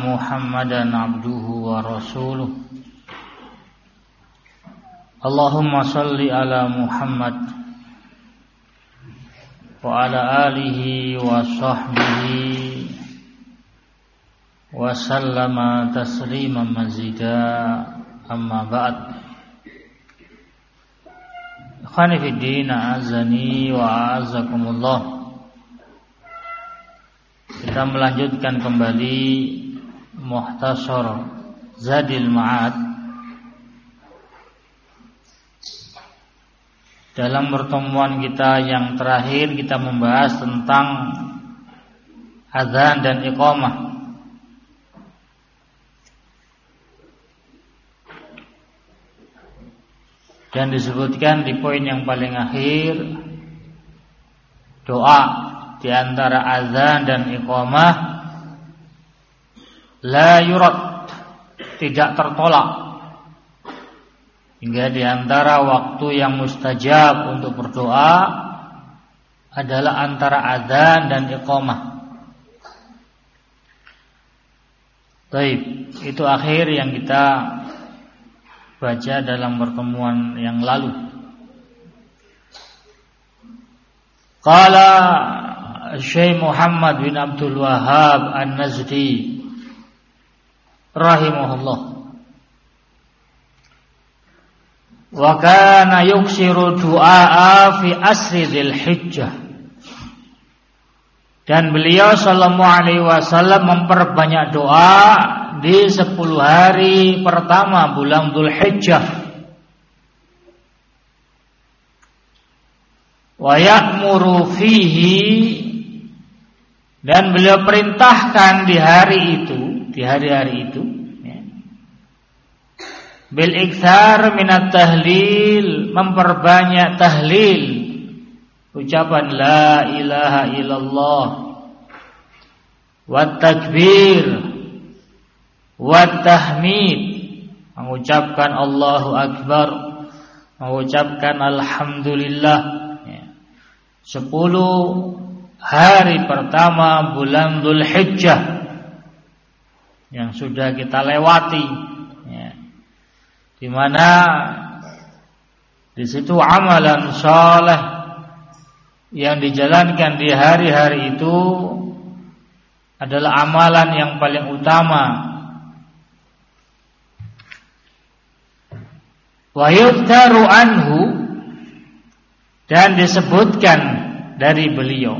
Muhammadan abduhu wa rasuluh. Allahumma salli ala Muhammad wa ala alihi wa sahbihi wa sallama tasliman mazida, amma ba'd. Ikhwani fid din, a'azzani wa a'azzakumullah. Kita melanjutkan kembali Mukhtasar Zadil Ma'ad. Dalam pertemuan kita yang terakhir, kita membahas tentang azan dan iqamah. Dan disebutkan di poin yang paling akhir, doa di antara azan dan iqamah la yurad, tidak tertolak. Hingga di antara waktu yang mustajab untuk berdoa adalah antara azan dan iqamah. Baik, itu akhir yang kita baca dalam pertemuan yang lalu. Qala Syekh Muhammad bin Abdul Wahhab An-Najdi rahimahullah, wa kana yuksiru du'a fi asri Dzul Hijjah, dan beliau sallallahu alaihi wasallam memperbanyak doa di 10 hari pertama bulan Dzul Hijjah. Wa ya'muru fihi, dan beliau perintahkan di hari hari itu ya, bil iktsar minat tahlil, memperbanyak tahlil, ucapan la ilaha illallah, wat takbir, wat tahmid, mengucapkan Allahu akbar, mengucapkan alhamdulillah ya. 10 hari pertama bulan Dzul Hijjah yang sudah kita lewati ya, di mana di situ amalan saleh yang dijalankan di hari-hari itu adalah amalan yang paling utama. Wa yudkaru anhu, dan disebutkan dari beliau,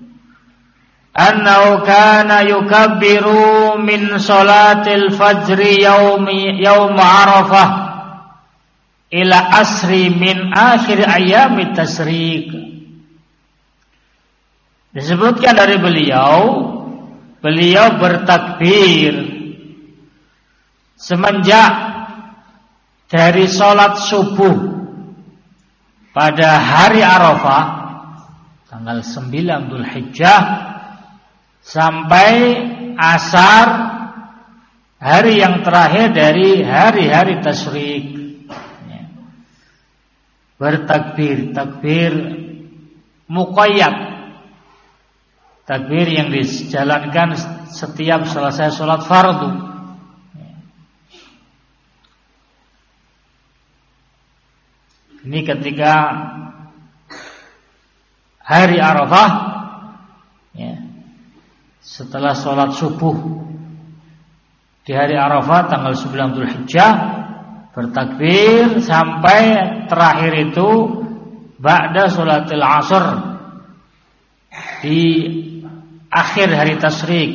annahu kana yukabbiru min salatil fajri yaum Arafah ila asri min akhir ayami tasyrik. Disebutkan dari beliau bertakbir semenjak dari salat subuh pada hari Arafah tanggal 9 Dzul Hijjah sampai asar hari yang terakhir dari hari-hari tasyrik ya. Bertakbir, takbir muqayyad, takbir yang dijalankan setiap selesai sholat fardu ya. Ini ketika hari Arafah ya, setelah sholat subuh di hari Arafah tanggal 9 Dzul Hijjah, bertakbir sampai terakhir itu ba'da sholatil asr di akhir hari tasyrik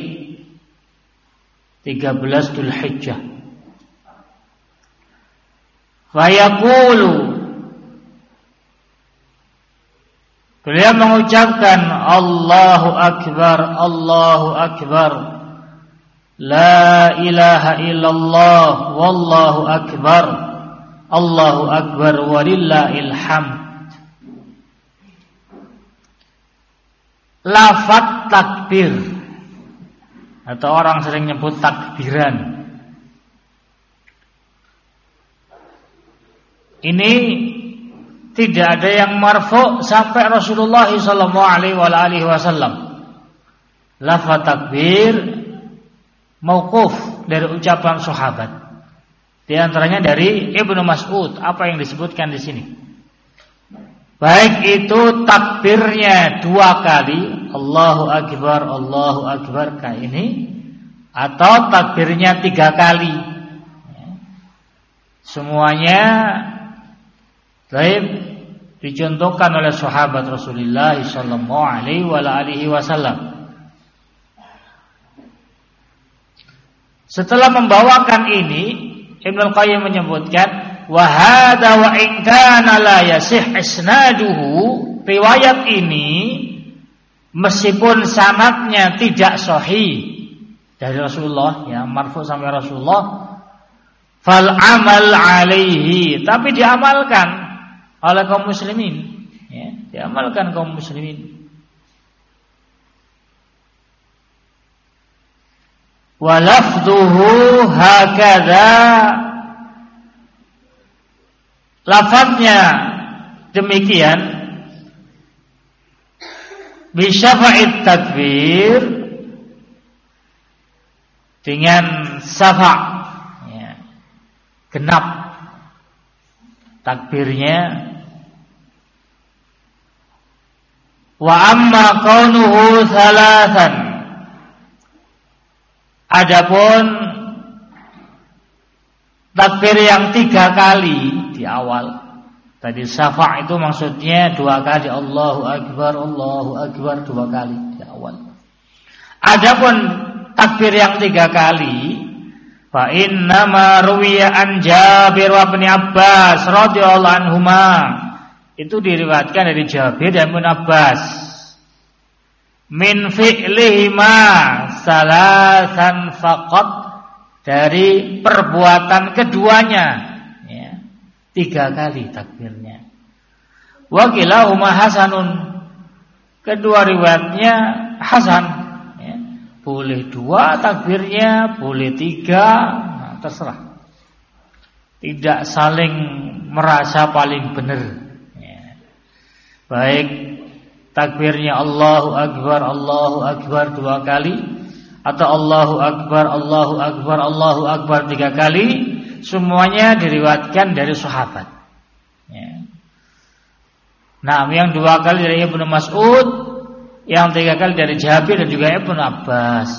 13 Dzul Hijjah. Fa yaqulu, beliau mengucapkan Allahu akbar, Allahu akbar, la ilaha illallah, wallahu akbar, Allahu akbar, walillahil hamd. Lafaz takbir, atau orang sering nyebut takbiran, ini tidak ada yang marfu sampai Rasulullah sallallahu alaihi wasallam. Lafaz takbir mauquf dari ucapan sahabat. Di antaranya dari Ibnu Mas'ud, apa yang disebutkan di sini. Baik itu takbirnya 2 kali, Allahu Akbar kayak ini, atau takbirnya 3 kali. Semuanya dicontohkan oleh sahabat Rasulullah sallallahu alaihi wasallam. Setelah membawakan ini, Ibnu Qayyim menyebutkan wa hadza wa in kana la yasih isnaduhu, riwayat ini meskipun sanadnya tidak sahih dari Rasulullah, ya marfu sampai Rasulullah, fal amal alaihi, tapi diamalkan oleh kaum muslimin, ya, diamalkan kaum muslimin. Wa lafdhuhu hakadha, lafadznya demikian, bi syafa'it takbir, dengan syafa', ya, genap takbirnya. Wa amma kaunuhu thalathan, adapun takbir yang 3 kali di awal. Tadi syafa' itu maksudnya 2 kali, Allahu Akbar 2 kali di awal. Adapun takbir yang 3 kali, fa inna ma ruwiya an Jabir wa Ibnu Abbas radhiyallahu anhuma, itu diriwayatkan dari Jabir dan Ibnu Abbas, min fi'lihima salasan faqat, dari perbuatan keduanya, ya, 3 kali takbirnya. Wa kilahuma hasanun, kedua riwayatnya hasan, ya. Boleh 2 takbirnya, boleh 3, nah, terserah. Tidak saling merasa paling benar, ya. Baik takbirnya Allahu Akbar 2 kali, atau Allahu Akbar 3 kali, semuanya diriwayatkan dari sahabat, ya. Nah, yang 2 kali dari Ibnu Mas'ud, yang 3 kali dari Jabir dan juga Ibnu Abbas.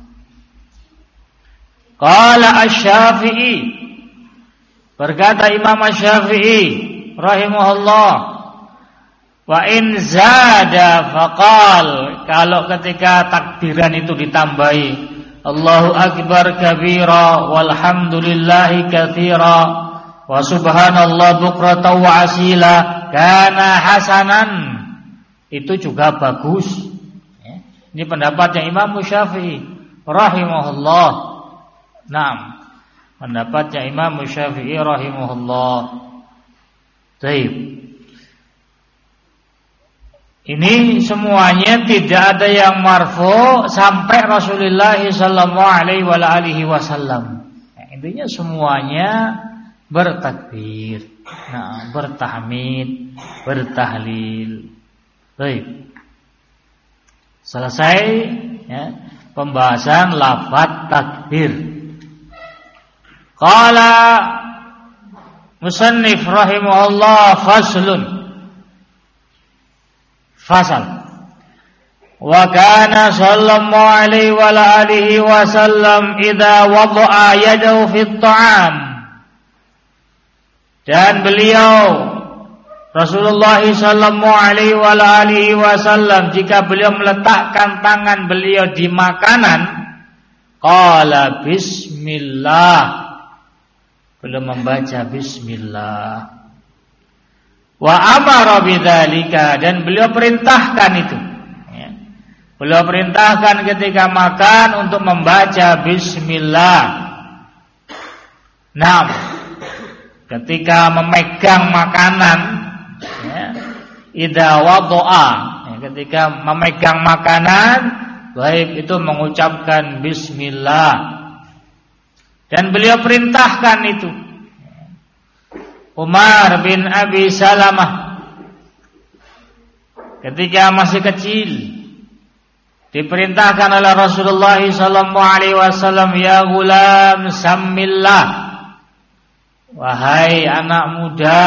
Qala Asy-Syafi'i, berkata Imam Asy-Syafi'i rahimahullah, wa in zada faqal, kalau ketika takbiran itu ditambahi Allahu Akbar kabira walhamdulillahi katsira wa subhanallah bukratan wa asila kana hasanan, itu juga bagus, ya. Ini pendapatnya Imam Syafi'i rahimahullah. Naam, pendapatnya Imam Syafi'i rahimahullah. Baik. Ini semuanya tidak ada yang marfu sampai Rasulullah sallallahu alaihi wasallam. Intinya semuanya bertakbir, nah, bertahmid, bertahlil. Baik. Selesai, ya, pembahasan lafaz takbir. Qala musannif rahimahullah faslun, fasal. Wa kana sallallahu alaihi wa alihi wasallam idza wada'a yadahu fit ta'am, dan beliau Rasulullah sallallahu alaihi wa alihi wasallam, jika beliau meletakkan tangan beliau di makanan, qala bismillah, beliau membaca bismillah. Wa amara bidzalika, dan beliau perintahkan itu, ya. Beliau perintahkan ketika makan untuk membaca bismillah. Nah, ketika memegang makanan, ya, idza wada'a, ya, ketika memegang makanan, baik itu mengucapkan bismillah. Dan beliau perintahkan itu. Umar bin Abi Salamah ketika masih kecil, diperintahkan oleh Rasulullah sallallahu alaihi wasallam, ya gulam sammillah, wahai anak muda,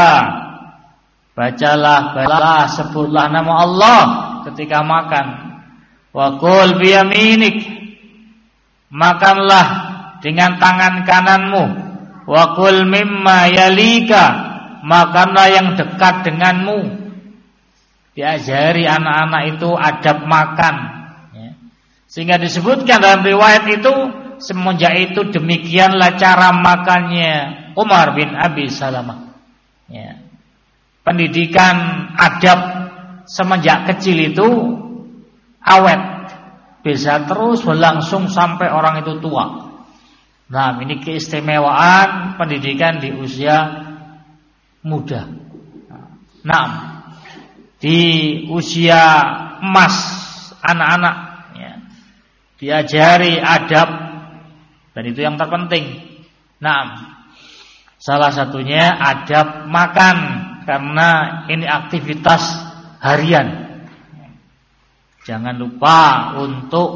bacalah sebutlah nama Allah ketika makan. Wa qul biyaminik, makanlah dengan tangan kananmu. Wa qul mimma yalika, makanlah yang dekat denganmu. Diajari anak-anak itu adab makan. Sehingga disebutkan dalam riwayat itu, semenjak itu demikianlah cara makannya Umar bin Abi Salamah. Ya. Pendidikan adab semenjak kecil itu awet, bisa terus berlangsung sampai orang itu tua. Nah, ini keistimewaan pendidikan di usia muda. Nah, di usia emas anak-anak diajari adab, dan itu yang terpenting. Nah, salah satunya adab makan, karena ini aktivitas harian. Jangan lupa untuk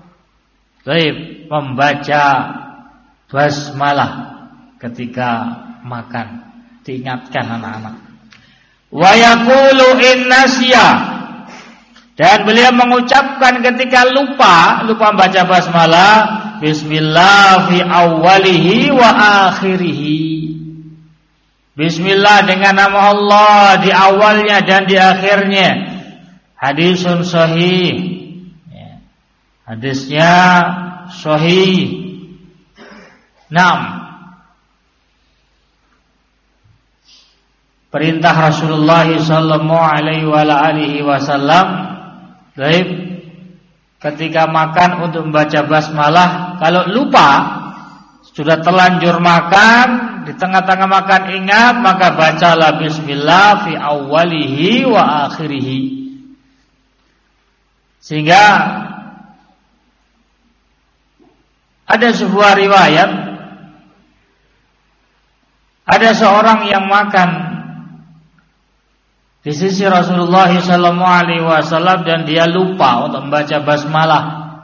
membaca basmalah ketika makan. Diingatkan anak-anak. Wa yaqulu innasya, dan beliau mengucapkan ketika lupa baca basmalah, bismillah fi awwalihi wa akhirihi. Bismillah dengan nama Allah di awalnya dan di akhirnya. Hadisun sahih. Hadisnya sahih. Naam. Perintah Rasulullah sallallahu alaihi wasallam ketika makan untuk membaca basmalah. Kalau lupa, sudah terlanjur makan, di tengah-tengah makan ingat, maka bacalah bismillah fi awwalihi wa akhirihi. Sehingga ada sebuah riwayat, ada seorang yang makan di sisi Rasulullah sallallahu alaihi wasallam dan dia lupa untuk membaca basmalah.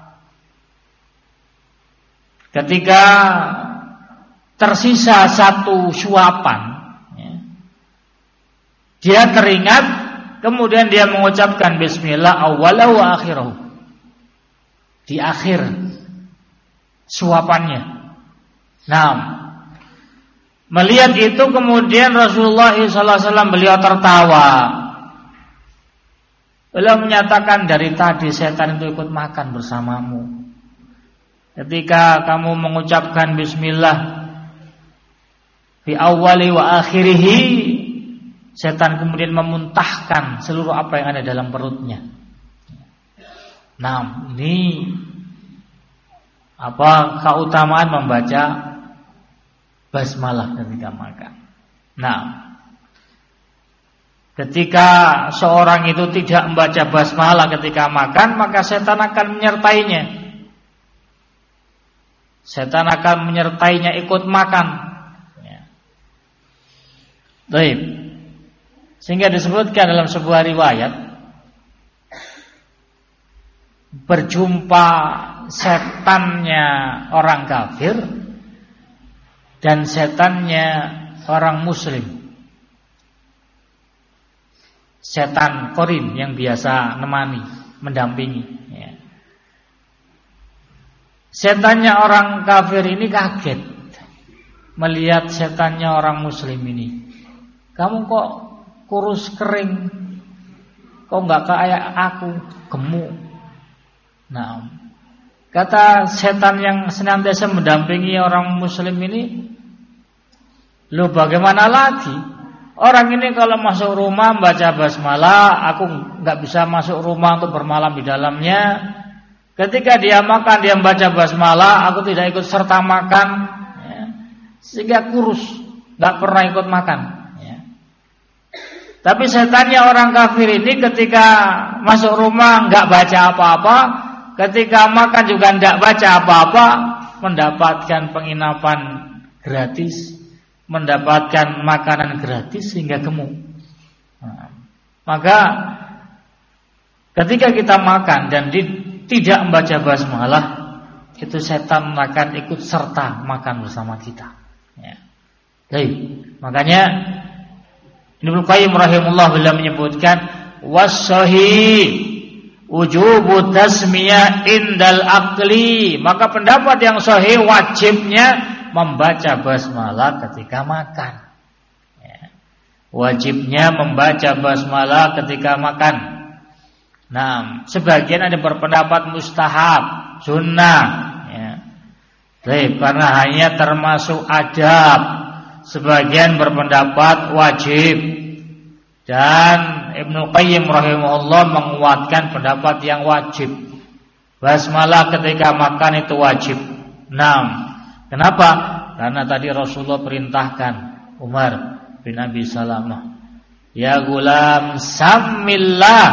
Ketika tersisa satu suapan, dia teringat, kemudian dia mengucapkan bismillah awwalahu wa akhirahu, di akhir suapannya. Nah, melihat itu kemudian Rasulullah SAW beliau tertawa. Beliau menyatakan, dari tadi setan itu ikut makan bersamamu. Ketika kamu mengucapkan bismillah fi awwali wa akhirihi, setan kemudian memuntahkan seluruh apa yang ada dalam perutnya. Nah, ini keutamaan membaca basmalah ketika makan. Nah, ketika seorang itu tidak membaca basmalah ketika makan, maka setan akan menyertainya. Setan akan menyertainya ikut makan. Baik. Sehingga disebutkan dalam sebuah riwayat, berjumpa setannya orang kafir dan setannya orang muslim. Setan korin yang biasa nemani, mendampingi. Setannya orang kafir ini kaget melihat setannya orang muslim ini. Kamu kok kurus kering, kok nggak kayak aku, gemuk. Nah, kata setan yang senantiasa mendampingi orang muslim ini, loh bagaimana lagi? Orang ini kalau masuk rumah membaca basmalah, aku nggak bisa masuk rumah untuk bermalam di dalamnya. Ketika dia makan, dia membaca basmalah, aku tidak ikut serta makan, sehingga kurus, nggak pernah ikut makan. Tapi setannya orang kafir ini ketika masuk rumah nggak baca apa-apa, ketika makan juga nggak baca apa-apa, mendapatkan penginapan gratis, mendapatkan makanan gratis sehingga gemuk. Maka ketika kita makan dan tidak membaca basmalah, itu setan akan ikut serta makan bersama kita. Ya. Baik, makanya Ibnu Qayyim rahimahullah beliau menyebutkan was-sahih wujubu tasmiyah indal aqli, maka pendapat yang sahih wajibnya membaca basmalah ketika makan. Ya. Wajibnya membaca basmalah ketika makan. Nah, sebagian ada berpendapat mustahab, sunnah, ya. Baik, karena hanya termasuk adab. Sebagian berpendapat wajib. Dan Ibnu Qayyim rahimahullah menguatkan pendapat yang wajib. Basmalah ketika makan itu wajib. Nah, kenapa? Karena tadi Rasulullah perintahkan Umar bin Abi Salamah, ya gulam samillah,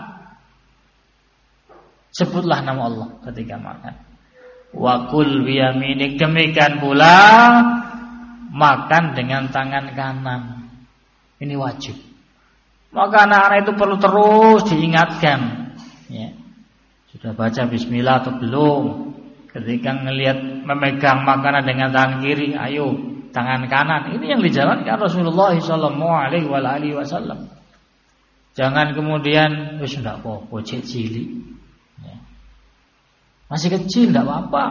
sebutlah nama Allah ketika makan. Wa kul biyaminik, demikian pula makan dengan tangan kanan. Ini wajib. Maka anak-anak itu perlu terus diingatkan. Ya. Sudah baca bismillah atau belum? Ketika melihat memegang makanan dengan tangan kiri, ayo tangan kanan. Ini yang dijalankan Rasulullah SAW. Jangan kemudian sudah apa-apa, cilik. Ya. Masih kecil, tidak apa-apa.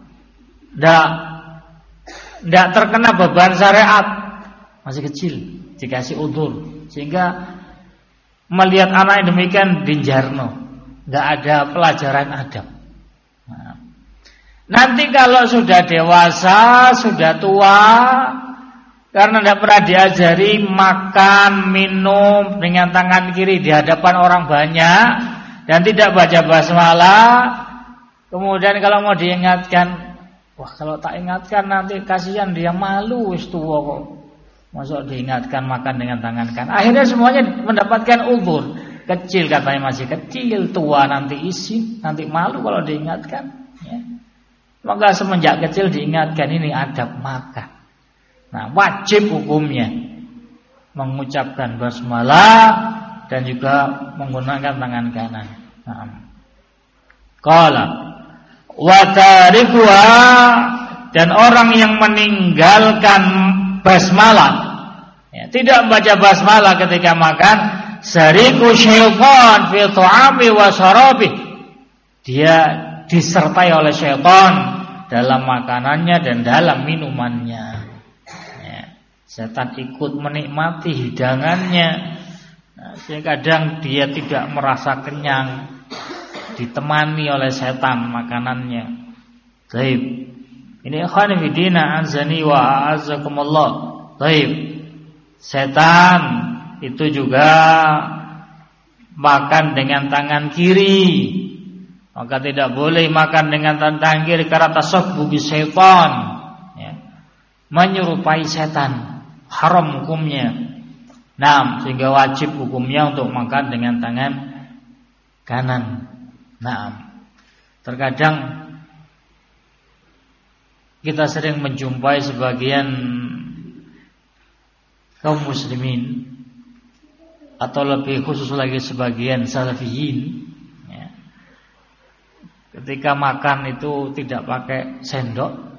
Tidak terkena beban syariat, masih kecil, dikasih udzur, sehingga melihat anak yang demikian dinjarno, nggak ada pelajaran adab. Nah, nanti kalau sudah dewasa, sudah tua, karena tidak pernah diajari makan, minum dengan tangan kiri di hadapan orang banyak dan tidak baca basmalah, kemudian kalau mau diingatkan, wah kalau tak ingatkan nanti kasihan dia, malu wis tua kok. Masuk diingatkan makan dengan tangan kanan. Akhirnya semuanya mendapatkan uzur. Kecil katanya masih kecil, tua nanti isi, nanti malu kalau diingatkan. Ya. Maka semenjak kecil diingatkan, ini adab makan. Nah, wajib hukumnya mengucapkan basmalah dan juga menggunakan tangan kanan. Nah. Qala wa tarikuha, dan orang yang meninggalkan basmalah, ya, tidak membaca basmalah ketika makan, sariku syaitan fi ta'ami wa syarabi, dia disertai oleh syaitan dalam makanannya dan dalam minumannya. Ya, setan ikut menikmati hidangannya. Nah, sehingga kadang dia tidak merasa kenyang, ditemani oleh setan makanannya. Baik. Ini ikhwan fillah azani wa a'azzakumullah. Baik. Setan itu juga makan dengan tangan kiri. Maka tidak boleh makan dengan tangan kiri karena tasabbu bi syaitan. Ya. Menyerupai setan, haram hukumnya. Nah, sehingga wajib hukumnya untuk makan dengan tangan kanan. Nah, terkadang kita sering menjumpai sebagian kaum muslimin, atau lebih khusus lagi sebagian salafiyin, ya, ketika makan itu tidak pakai sendok,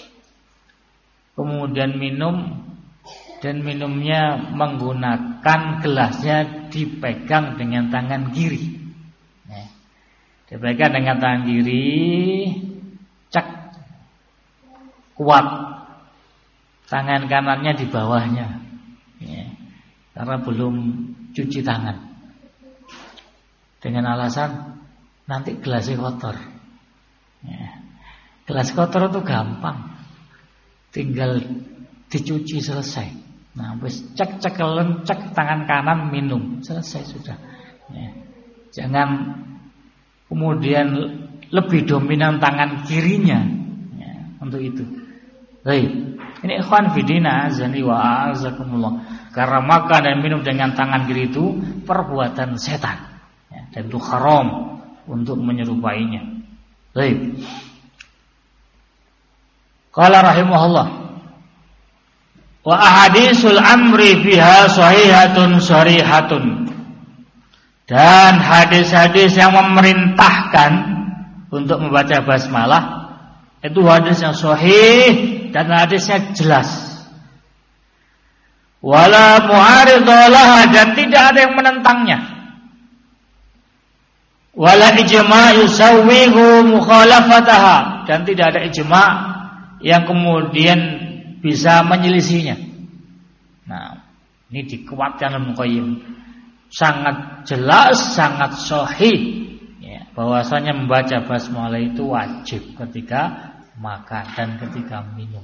kemudian minum, dan minumnya menggunakan gelasnya dipegang dengan tangan kiri. Ya, dipegang dengan tangan kiri, cek, kuat, tangan kanannya di bawahnya, ya, karena belum cuci tangan, dengan alasan nanti gelasnya kotor. Ya, gelas kotor itu gampang, tinggal dicuci selesai. Nah, wis cek tangan kanan, minum, selesai sudah. Ya, jangan kemudian lebih dominan tangan kirinya, ya, untuk itu. Baik, ini ikhwan fillah azani wa a'azakumullah. Karena makan dan minum dengan tangan kiri itu perbuatan setan, ya, dan itu haram untuk menyerupainya. Baik. Qala rahimahullah, wa ahadisul amri biha sahihatun sharihatun, dan hadis-hadis yang memerintahkan untuk membaca basmalah itu hadis yang sahih dan hadisnya jelas. Wala mu'aridalah, dan tidak ada yang menentangnya. Wala ijma' yusawwihu mukhalafataha, dan tidak ada ijma' yang kemudian bisa menyelisihinya. Nah, ini dikuatkan Ibnu Qayyim. Sangat jelas, sangat sahih ya, bahwasanya membaca basmalah itu wajib ketika makan dan ketika minum.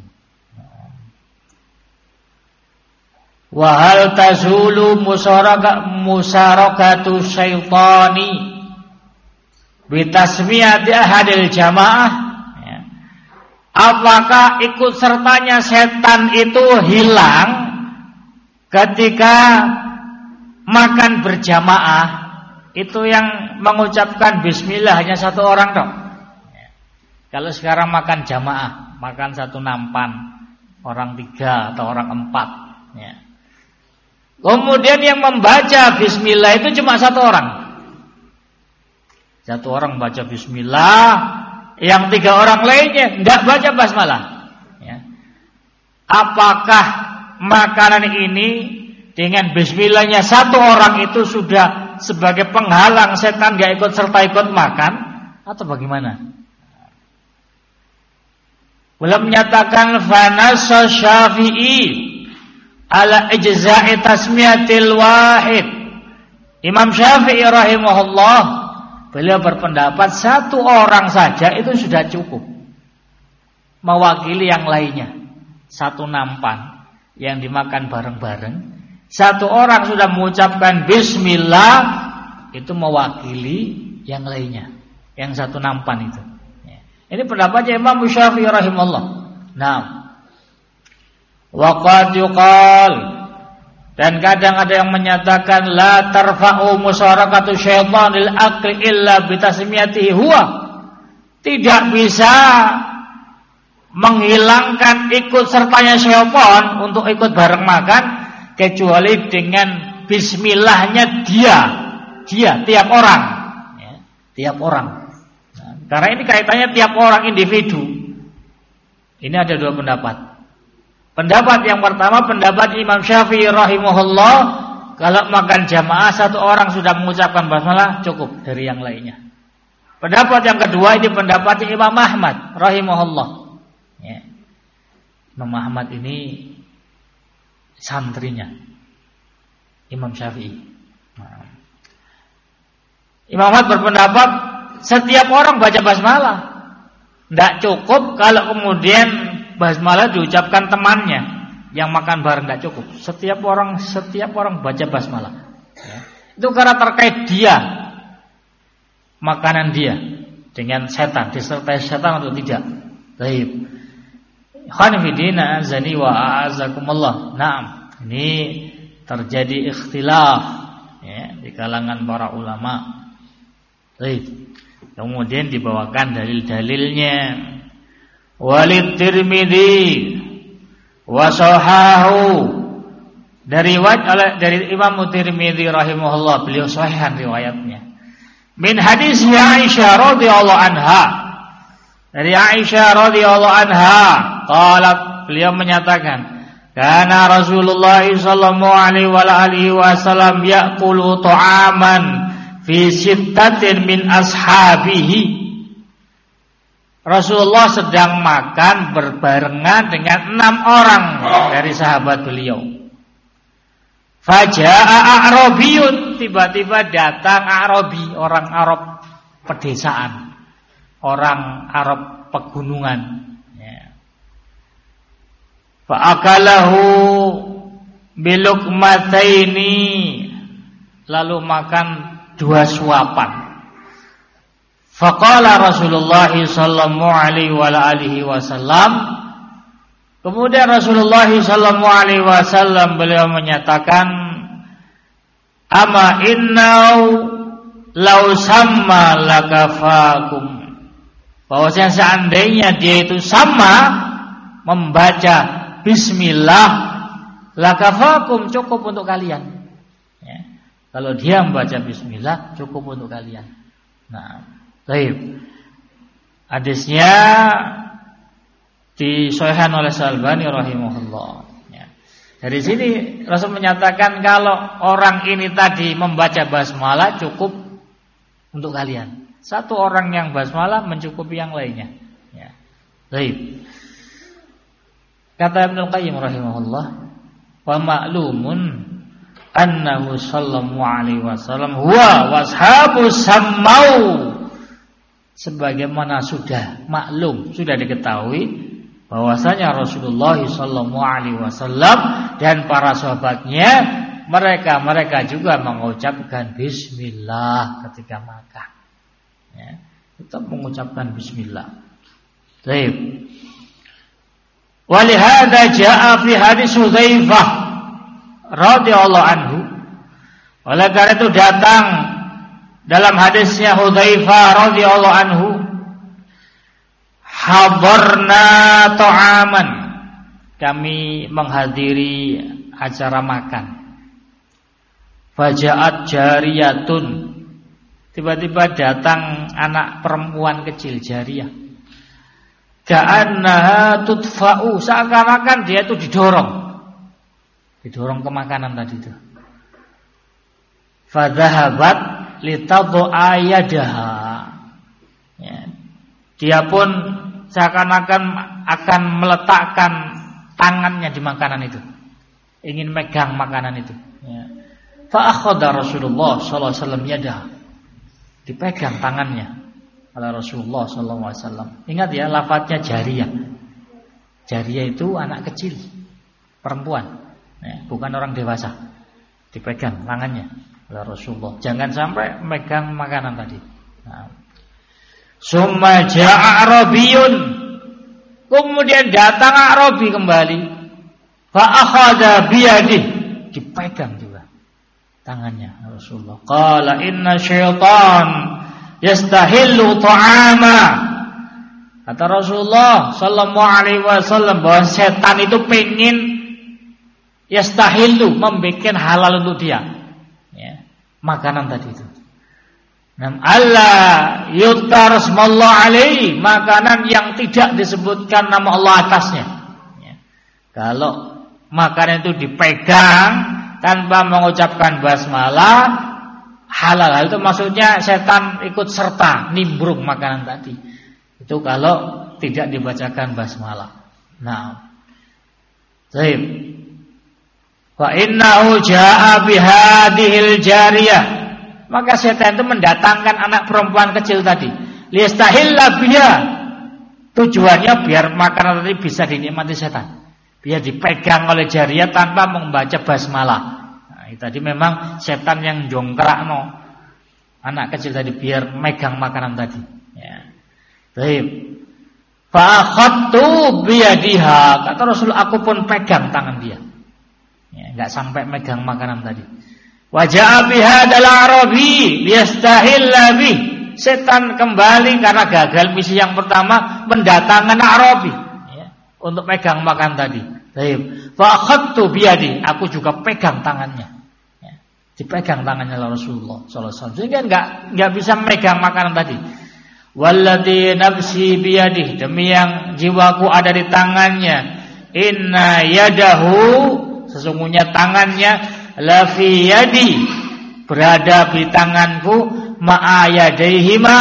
Wa hal tazulu musarakatu syaitani bi tasmiyati ahadil jamaah ya. Apakah ikut sertanya setan itu hilang ketika makan berjamaah? Itu yang mengucapkan bismillah hanya satu orang dong ya. Kalau sekarang makan jamaah, makan satu nampan, orang 3 atau orang 4 ya. Kemudian yang membaca bismillah itu cuma satu orang. Satu orang baca bismillah, yang 3 orang lainnya tidak baca basmalah ya. Apakah makanan ini dengan bismillahnya satu orang itu sudah sebagai penghalang setan gak ikut serta ikut makan atau bagaimana? Belum menyatakan fanasa Syafi'i ala ijza'i tasmiyatil wahid. Imam Syafi'i rahimahullah, beliau berpendapat satu orang saja itu sudah cukup mewakili yang lainnya. Satu nampan yang dimakan bareng-bareng, satu orang sudah mengucapkan bismillah, itu mewakili yang lainnya, yang satu nampan itu. Ini pendapatnya Imam Syafi'i rahimahullah. Nah, waqad yuqal, dan kadang ada yang menyatakan la tarfa'u musyarakatu syaitanil aqli illa bitasmiyatihi huwa. Tidak bisa menghilangkan ikut sertanya syaitan untuk ikut bareng makan kecuali dengan bismillahnya dia tiap orang ya, tiap orang. Nah, karena ini kaitannya tiap orang individu. Ini ada 2 pendapat. Pendapat yang pertama, pendapat Imam Syafi'i rahimahullah, kalau makan jamaah satu orang sudah mengucapkan basmalah cukup dari yang lainnya. Pendapat yang kedua ini pendapat Imam Ahmad rahimahullah ya. Imam Ahmad ini santrinya Imam Syafi'i. Nah, Imam Ahmad berpendapat setiap orang baca basmalah. Tidak cukup kalau kemudian basmalah diucapkan temannya yang makan bareng, tidak cukup. Setiap orang baca basmalah ya. Itu karena terkait dia, makanan dia dengan setan, disertai setan atau tidak. Baik. Khanifidina azani wa a'azakumullah. Naam, ini terjadi ikhtilaf ya, di kalangan para ulama. Baik. Kemudian dibawakan dalil-dalilnya. Walid Tirmidzi wa sahahu, dari Imam Tirmidzi rahimahullah, beliau sahihkan riwayatnya. Min hadis Aisyah radhiyallahu anha, dari Aisyah radhiyallahu anha, qalat, beliau menyatakan, kana Rasulullah sallallahu alaihi wasallam yaqulu ta'aman fi sittatin min ashabihi. Rasulullah sedang makan berbarengan dengan 6 orang dari sahabat beliau. Faja'a a'rabiyun, tiba-tiba datang Arabi, orang Arab pedesaan, orang Arab pegunungan ya. Fa'akalahu bilukmataini, lalu makan 2 suapan. Faqala Rasulullah sallallahu alaihi wasallam, kemudian Rasulullah sallallahu alaihi wasallam beliau menyatakan, ama innau law samma lakafakum, bahwasanya seandainya dia itu sama membaca bismillah, lakafakum, cukup untuk kalian ya. Kalau dia membaca bismillah cukup untuk kalian. Nah, baik. Hadisnya disahihkan oleh Al-Albani rahimahullah. Ya. Dari sini Rasul menyatakan kalau orang ini tadi membaca basmalah cukup untuk kalian. Satu orang yang basmalah mencukupi yang lainnya. Ya. Baik. Kata Ibnu Qayyim rahimahullah, wa ma'lumun annahu sallallahu alaihi wasallam huwa washabu sammau. Sebagaimana sudah maklum, sudah diketahui bahwasanya Rasulullah sallallahu alaihi wasallam dan para sahabatnya mereka juga mengucapkan bismillah ketika makan. Ya, tetap mengucapkan bismillah. Baik. Walihada jaa fi hadis Hudzaifah radhiyallahu anhu. Oleh karena itu datang dalam hadisnya Hudzaifah radhiyallahu anhu, hadarna ta'aman, kami menghadiri acara makan. Faja'at jariyatun, tiba-tiba datang anak perempuan kecil jariyah. Ka'annaha tudfa'u, seakan-akan dia itu didorong ke makanan tadi itu. Fadhahabat litadhu'a yadaha. Ya. Dia pun seakan-akan akan meletakkan tangannya di makanan itu, ingin megang makanan itu. Ya. Fa akhadha Rasulullah sallallahu alaihi wasallam yadaha, dipegang tangannya oleh Rasulullah sallallahu alaihi wasallam. Ingat ya, lafadznya jariyah. Jariyah itu anak kecil, perempuan, ya, bukan orang dewasa. Dipegang tangannya oleh Rasulullah. Jangan sampai megang makanan tadi. Nah. Summa ja'a Arabiyun, kemudian datang Arabi kembali. Fa akhadha biyadih, dipegang juga tangannya Rasulullah. Qala inna syaitan yastahillu ta'ama. Kata Rasulullah sallallahu alaihi wasallam bahwa setan itu pengen yastahillu, membikin halal untuk dia, ya, makanan tadi itu. Nam Allah yutar smallah alaihi, makanan yang tidak disebutkan nama Allah atasnya. Ya. Kalau makanan itu dipegang tanpa mengucapkan basmalah, halal. Itu maksudnya setan ikut serta nimbrung makanan tadi. Itu kalau tidak dibacakan basmalah. Nah, baik. Wa innahu jaa'a bihadhil jariyah, maka setan itu mendatangkan anak perempuan kecil tadi. Liyastahilla biha, tujuannya biar makanan tadi bisa dinikmati setan, biar dipegang oleh jariyah tanpa membaca basmalah. Nah, itu tadi memang setan yang jongkrakno anak kecil tadi biar megang makanan tadi. Ya. Baik. Fa akhadtu biyadiha, kata Rasul, aku pun pegang tangan dia. Ya, enggak sampai megang makanan tadi. Wajah bihadal Arabi liyastahilla bih, setan kembali karena gagal misi yang pertama, mendatangkan Arabi, ya, untuk pegang makan tadi. Baik. Fa akhadtu biyadi, aku juga pegang tangannya. Ya, dipegang tangannya Rasulullah sallallahu alaihi wasallam. Sehingga enggak bisa megang makanan tadi. Walladzi nafsi biyadihi, demi yang jiwaku ada di tangannya. Inna yadahu, sesungguhnya tangannya, la fi yadi, berada di tanganku, ma'a yadaihima,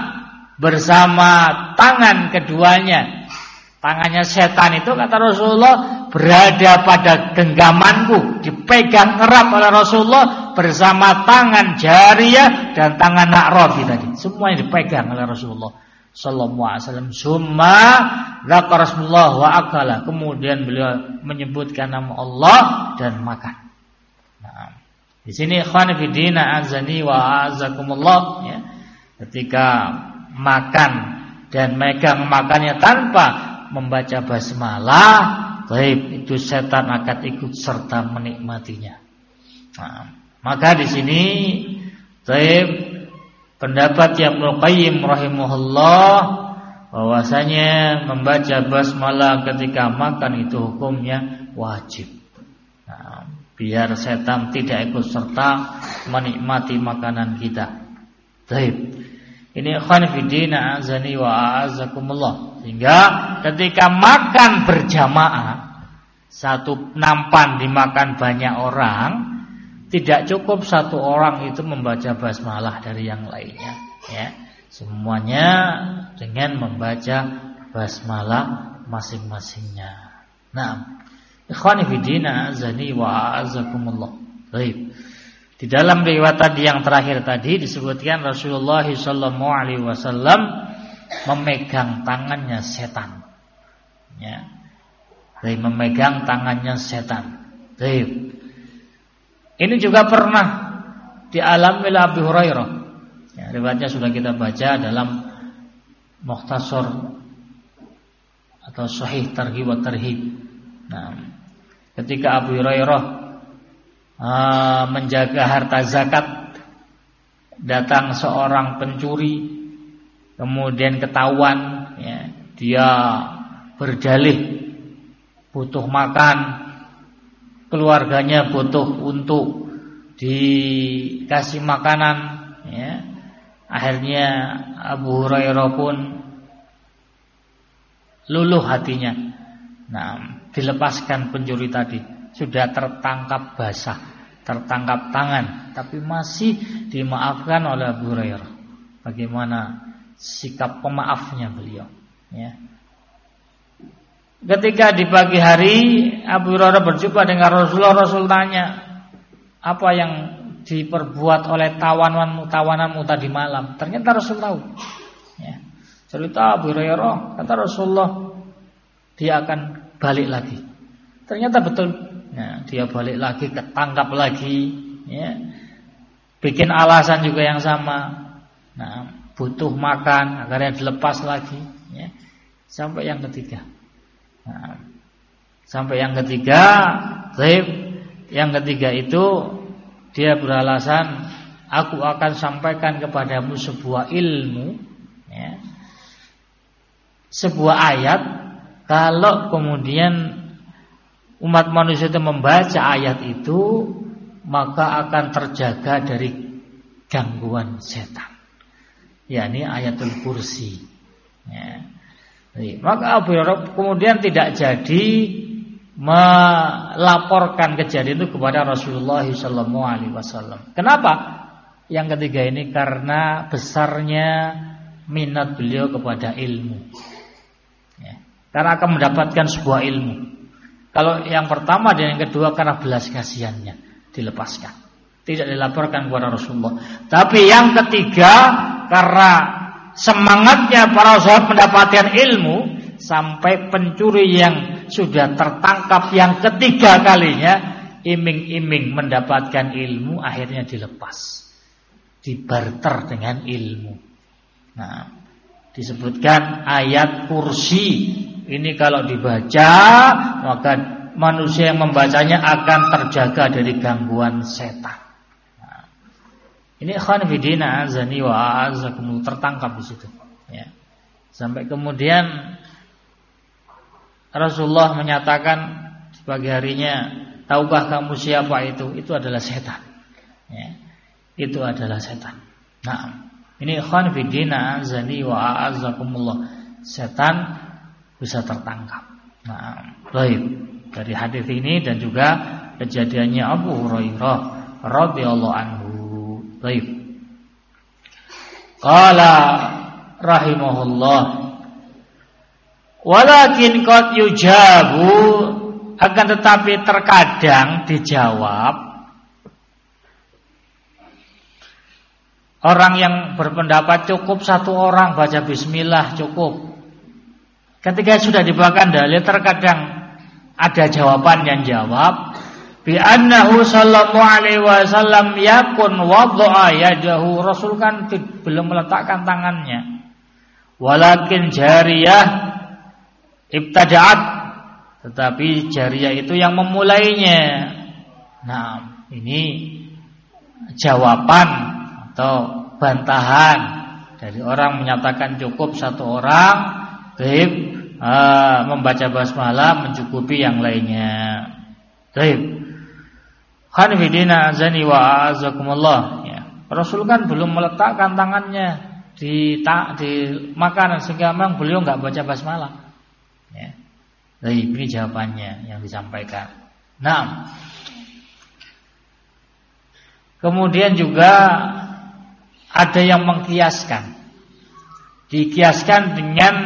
bersama tangan keduanya. Tangannya setan itu, kata Rasulullah, berada pada genggamanku, dipegang erat oleh Rasulullah bersama tangan jariyah dan tangan A'rabi tadi. Semuanya dipegang oleh Rasulullah sallallahu alaihi wasallam. Summa dzakara Rasulullah wa akala, kemudian beliau menyebutkan nama Allah dan makan. Nah, di sini ikhwan fillah azani wa azakumullah, ya, ketika makan dan megang makannya tanpa membaca basmalah, baik, itu setan akan ikut serta menikmatinya. Nah, maka di sini baik, pendapat yang Ibnu Qayyim rahimahullah bahwasanya membaca basmalah ketika makan itu hukumnya wajib. Nah, biar setan tidak ikut serta menikmati makanan kita. Baik. Ini khonifidina azani wa azakumullah. Sehingga ketika makan berjamaah, satu nampan dimakan banyak orang, tidak cukup satu orang itu membaca basmalah dari yang lainnya, ya. Semuanya dengan membaca basmalah masing-masingnya. Nah, ikhwani fillah azani wa azakumullah. Baik. Di dalam riwayat tadi yang terakhir tadi disebutkan Rasulullah sallallahu alaihi wasallam memegang tangannya setan. Ya. Jadi memegang tangannya setan. Baik. Ini juga pernah dialami oleh Abu Hurairah. Ya, riwayatnya sudah kita baca dalam Mukhtasar atau Sahih Targhib wa Tarhib. Nah, ketika Abu Hurairah menjaga harta zakat, datang seorang pencuri, kemudian ketahuan, ya, dia berdalih butuh makan, keluarganya butuh untuk dikasih makanan, ya. Akhirnya Abu Hurairah pun luluh hatinya. Nah, dilepaskan pencuri tadi. Sudah tertangkap basah, tertangkap tangan, tapi masih dimaafkan oleh Abu Hurairah. Bagaimana sikap pemaafnya beliau, ya. Ketika di pagi hari Abu Hurairah berjumpa dengan Rasulullah, Rasul tanya, apa yang diperbuat oleh tawananmu tadi malam? Ternyata Rasul tahu, ya. Cerita Abu Hurairah, kata Rasulullah, dia akan balik lagi. Ternyata betul. Nah, dia balik lagi, ketangkap lagi, ya. Bikin alasan juga yang sama. Nah, butuh makan, akhirnya dilepas lagi, ya. Sampai yang ketiga. Nah, sampai yang ketiga, yang ketiga itu dia beralasan, aku akan sampaikan kepadamu sebuah ilmu, ya. Sebuah ayat, kalau kemudian umat manusia itu membaca ayat itu, maka akan terjaga dari gangguan setan. yakni ayatul kursi. Ya. Jadi, maka Abu Hurairah kemudian tidak jadi melaporkan kejadian itu kepada Rasulullah SAW. Kenapa? Yang ketiga ini karena besarnya minat beliau kepada ilmu. Ya. Karena akan mendapatkan sebuah ilmu. Kalau yang pertama dan yang kedua karena belas kasihannya dilepaskan, tidak dilaporkan kepada Rasulullah. Tapi yang ketiga karena semangatnya para sahabat mendapatkan ilmu, sampai pencuri yang sudah tertangkap yang ketiga kalinya iming-iming mendapatkan ilmu, akhirnya dilepas, dibarter dengan ilmu. Nah, disebutkan ayat kursi ini kalau dibaca, maka manusia yang membacanya akan terjaga dari gangguan setan. Nah, ini ikhwan fillah azani wa azakumullah, tertangkap di situ. Ya. Sampai kemudian Rasulullah menyatakan di pagi harinya, tahukah kamu siapa itu? Itu adalah setan. Ya. Itu adalah setan. Nah, ini ikhwan fillah azani wa azakumullah, setan bisa tertangkap. Nah, baik. Dari hadis ini dan juga kejadiannya Abu Hurairah radhiyallahu anhu. Baik. Qala rahimahullah, walakin qad yujabu, akan tetapi terkadang dijawab. Orang yang berpendapat cukup satu orang baca bismillah cukup. Ketika sudah dibawakan dalil, terkadang ada jawaban yang jawab bi annahu sallallahu alaihi wasallam yakun wadha'a yadahu, Rasul kan belum meletakkan tangannya, walakin jariyah ibtada'at, tetapi jariyah itu yang memulainya. Nah, ini jawaban atau bantahan dari orang menyatakan cukup satu orang membaca basmalah mencukupi yang lainnya. Baik. Hanifidina azani wa azakumullah. Ya. Rasul kan belum meletakkan tangannya. makanan sehingga memang beliau enggak baca basmalah. Ya. Jadi ini jawabannya yang disampaikan. Nah, kemudian juga ada yang mengkiaskan. Dikiaskan dengan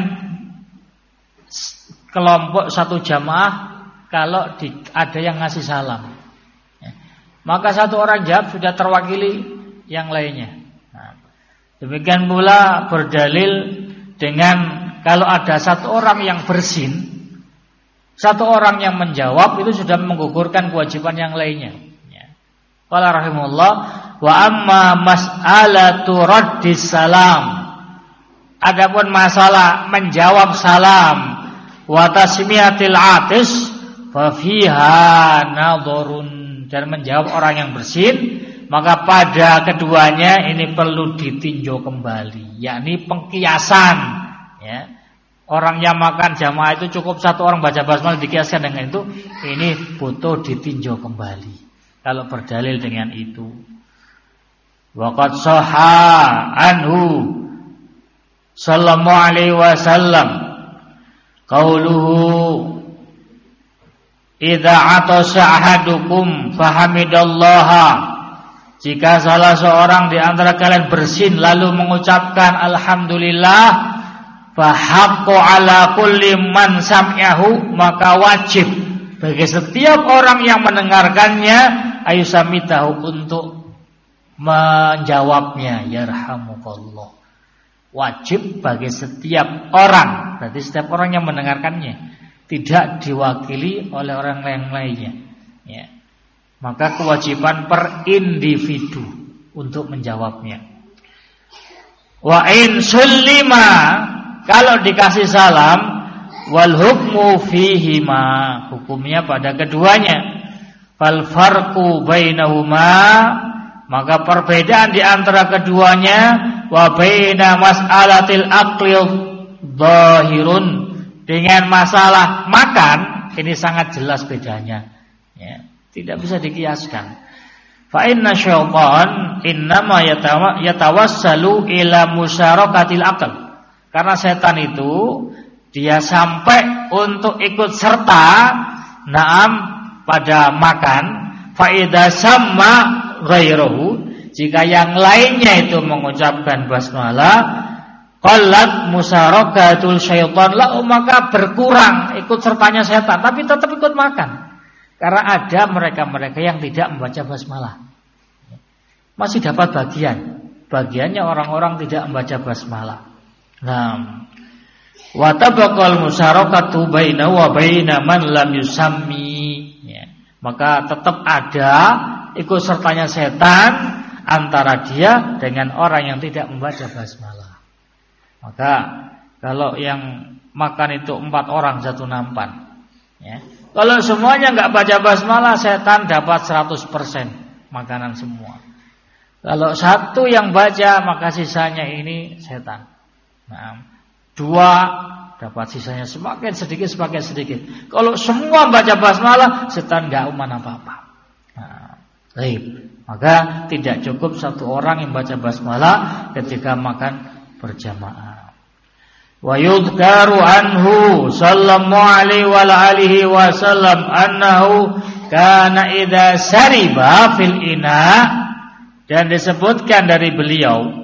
kelompok satu jamaah kalau ada yang ngasih salam. Ya. Maka satu orang jawab sudah terwakili yang lainnya. Nah, demikian pula berdalil dengan kalau ada satu orang yang bersin, satu orang yang menjawab itu sudah menggugurkan kewajiban yang lainnya. Ya. Qala rahimahullah wa amma mas'alatu raddis salam. Adapun masalah menjawab salam wa tasmiyatil atis fa fiha nadharun, dan menjawab orang yang bersin, maka pada keduanya ini perlu ditinjau kembali, yakni pengkiasan, ya. Orang yang makan jamaah itu cukup satu orang baca basmalah dikiaskan dengan itu, ini butuh ditinjau kembali kalau berdalil dengan itu. Waqad sahha anhu sallallahu alaihi wasallam qauluhu idza atasa ahadukum fahamidallaha, jika salah seorang di antara kalian bersin lalu mengucapkan alhamdulillah, fahaqqu ala kulli man sam'ahu, maka wajib bagi setiap orang yang mendengarkannya ayusamitahu untuk menjawabnya yarhamukallah. Wajib bagi setiap orang, berarti setiap orang yang mendengarkannya, tidak diwakili oleh orang yang lainnya, ya. Maka kewajiban per individu untuk menjawabnya. Wa in sullima, kalau dikasih salam, wal hukmu fihima, hukumnya pada keduanya. Fal farqu bainahuma, maka perbedaan di antara keduanya, wa baina mas'alatil aqli dhahirun, dengan masalah makan ini sangat jelas bedanya, ya, tidak bisa dikiaskan. Fa inna syaitan innama yatawassalu ila musyarakatil aql, karena setan itu dia sampai untuk ikut serta naam pada makan. Fa idza samma ghairahu, jika yang lainnya itu mengucapkan basmalah, qallat musarakatul syaitan la, maka berkurang ikut sertanya setan, tapi tetap ikut makan. Karena ada mereka-mereka yang tidak membaca basmalah, masih dapat bagiannya orang-orang tidak membaca basmalah. Nah, wa tabaqal musarakatu baina wa baina man lam yusammi, ya. Maka tetap ada ikut sertanya setan antara dia dengan orang yang tidak membaca basmalah. Maka kalau yang makan itu 4 orang satu nampan, ya. Kalau semuanya enggak baca basmalah, setan dapat 100% makanan semua. Kalau satu yang baca, maka sisanya ini setan. Nah, 2 dapat sisanya semakin sedikit. Kalau semua baca basmalah, setan enggak uman apa-apa. Nah, baik. Maka tidak cukup satu orang yang baca basmalah ketika makan berjamaah. Wa yudhkaru anhu sallallahu alaihi wa alihi wasallam annahu kana idza sariba fil ina, dan disebutkan dari beliau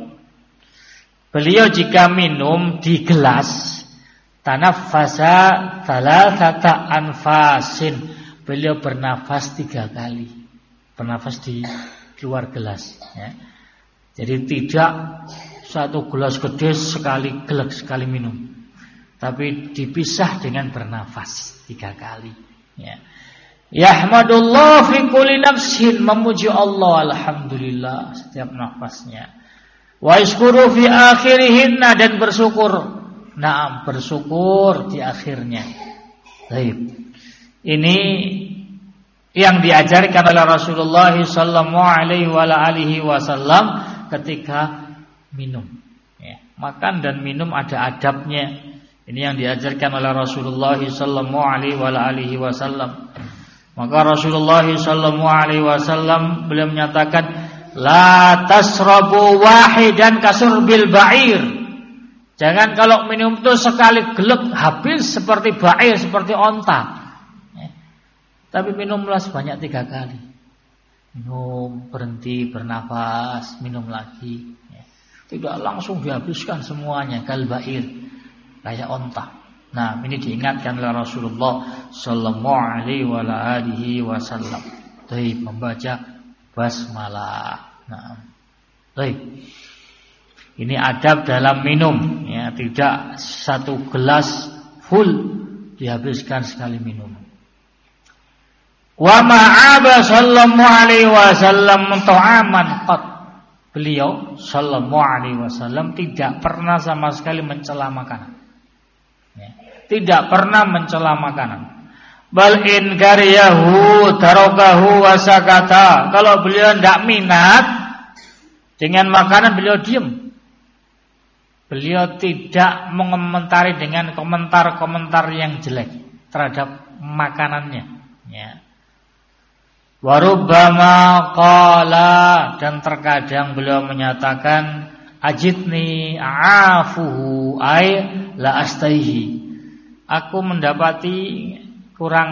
jika minum di gelas, tanaffasa thalathata anfasin, beliau bernafas 3 kali. Bernafas di luar gelas, ya. Jadi tidak satu gelas gede sekali gelek sekali minum, tapi dipisah dengan bernafas 3 kali, ya. Yahmadullah fi kulli nafsin, memuji Allah alhamdulillah setiap nafasnya. Wa yashkuru fi akhirihinna, dan bersyukur. Naam, bersyukur di akhirnya. Baik. Ini yang diajarkan oleh Rasulullah sallallahu alaihi wasallam ketika minum, ya. Makan dan minum ada adabnya. Ini yang diajarkan oleh Rasulullah sallallahu alaihi wasallam. Maka Rasulullah sallallahu alaihi wasallam beliau menyatakan, La tasrabu wahidan kasurbil ba'ir. Jangan kalau minum itu sekali gelek habis seperti ba'ir, seperti onta. Tapi minumlah sebanyak 3 kali. Minum, berhenti, bernafas, minum lagi. Tidak langsung dihabiskan semuanya, kal ba'ir, kayak onta. Nah, ini diingatkan oleh Rasulullah sallallahu alaihi wasallam. Baik, membaca basmalah. Nah, baik. Ini adab dalam minum, ya, tidak 1 gelas full dihabiskan sekali minum. Wa ma'aba sallallahu alaihi wasallam ta'aman qat. Beliau sallallahu alaihi wasallam tidak pernah sama sekali mencela makanan. Ya. Tidak pernah mencela makanan. Bal in kariyahu tarakahu wasakata. Kalau beliau tidak minat dengan makanan, beliau diam. Beliau tidak mengomentari dengan komentar-komentar yang jelek terhadap makanannya. Ya. Warubbama qala, dan terkadang beliau menyatakan ajidni a'afuhu ay la astaihi. Aku mendapati kurang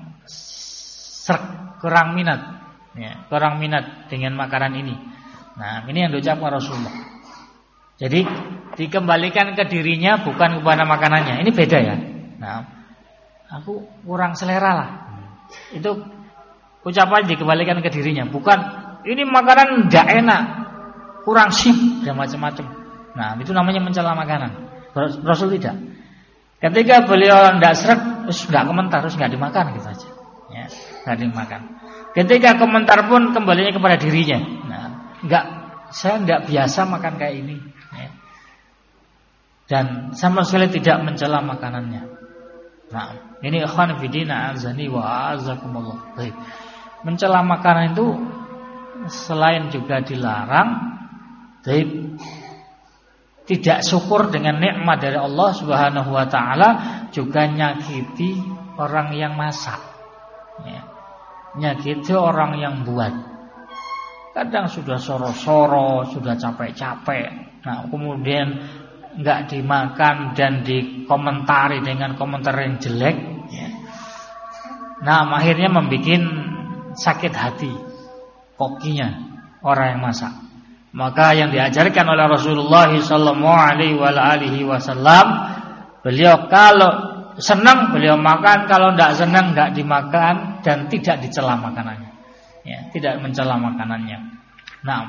minat, ya, kurang minat dengan makanan ini. Nah, ini yang diucapkan Rasulullah. Jadi dikembalikan ke dirinya, bukan kepada makanannya. Ini beda ya. Nah, aku kurang selera lah. Itu ucapan dikembalikan ke dirinya, bukan ini makanan tidak enak, kurang sip dan macam-macam. Nah, itu namanya mencela makanan. Rasul tidak. Ketika beliau tidak seret, tidak komentar, terus nggak dimakan gitu aja. Ya, nggak dimakan. Ketika komentar pun kembalinya kepada dirinya. Nah, saya nggak biasa makan kayak ini. Ya. Dan sama sekali tidak mencela makanannya. Nah, ini ikhwan fillah azani wa azakumullah. Baik. Mencela makanan itu selain juga dilarang, baik, tidak syukur dengan nikmat dari Allah Subhanahu wa taala, juga nyakiti orang yang masak. Ya. Nyakiti orang yang buat. Kadang sudah soro-soro, sudah capek-capek. Nah, kemudian enggak dimakan dan dikomentari dengan komentar yang jelek, ya. Nah, akhirnya membuat sakit hati kokinya orang yang masak. Maka yang diajarkan oleh Rasulullah sallallahu alaihi wasallam, beliau kalau senang beliau makan, kalau tidak senang tidak dimakan dan tidak dicela makanannya. Ya, tidak mencela makanannya. Nah,